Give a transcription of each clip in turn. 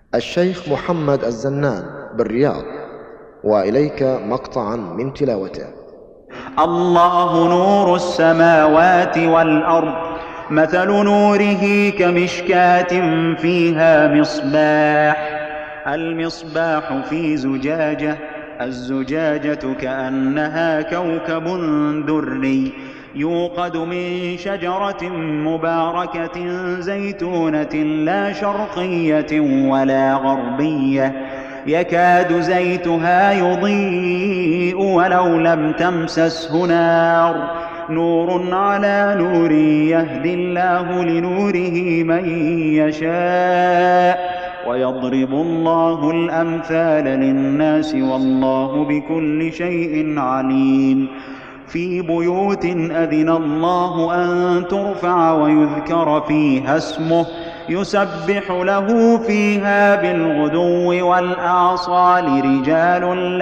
الشيخ محمد الزنان بالرياض، وإليك مقطعا من تلاوته. الله نور السماوات والأرض، مثل نوره كمشكاة فيها مصباح، المصباح في زجاجة، الزجاجة كأنها كوكب دري، يوقد من شجرة مباركة زيتونة لا شرقية ولا غربية، يكاد زيتها يضيء ولو لم تمسسه نار، نور على نور، يهدي الله لنوره من يشاء، ويضرب الله الأمثال للناس والله بكل شيء عليم. في بيوت أذن الله أن ترفع ويذكر فيها اسمه، يسبح له فيها بالغدو والآصال رجال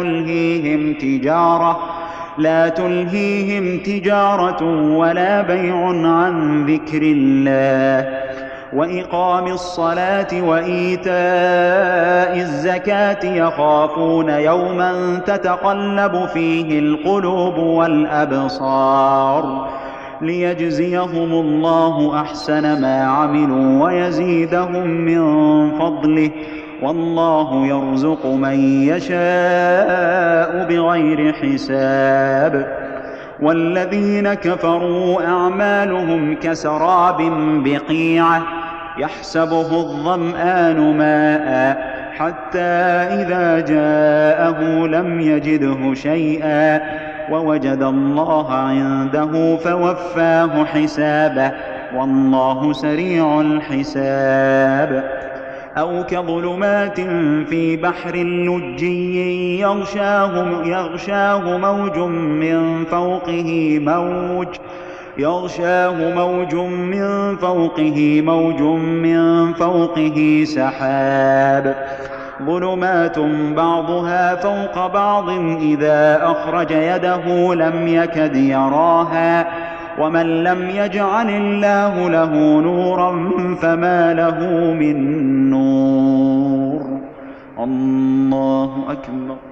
لا تلهيهم تجارة ولا بيع عن ذكر الله وإقام الصلاة وإيتاء الزكاة، يخافون يوما تتقلب فيه القلوب والأبصار، ليجزيهم الله أحسن ما عملوا ويزيدهم من فضله، والله يرزق من يشاء بغير حساب. والذين كفروا أعمالهم كسراب بقيعة يحسبه الظمآن ماء حتى إذا جاءه لم يجده شيئا ووجد الله عنده فوفاه حسابه، والله سريع الحساب. أو كظلمات في بحر لجي يغشاه موج من فوقه سحاب، ظلمات بعضها فوق بعض إذا أخرج يده لم يكد يراها، ومن لم يجعل الله له نورا فما له من نور. الله أكبر.